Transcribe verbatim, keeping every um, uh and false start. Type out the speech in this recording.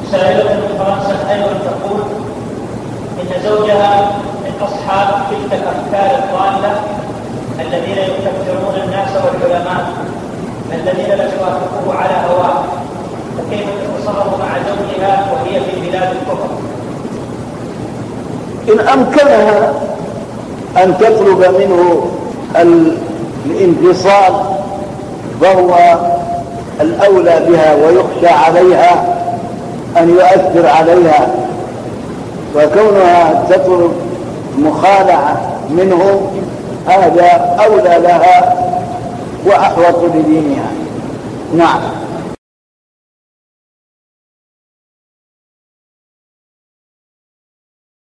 سائلة من فرنسا أيضا تقول إن زوجها من أصحاب تلك الأفكار الضالة الذين يكفرون الناس والعلماء الذين لا يوافقوه على هواه، فكيف تتصرف مع زوجها وهي في بلاد الكفر؟ إن أمكنها أن تطلب منه الانفصال فهو الأولى بها، ويخشى عليها أن يؤثر عليها، وكونها تطلب مخالعة منه هذا أولى لها وأحوط لدينها. نعم.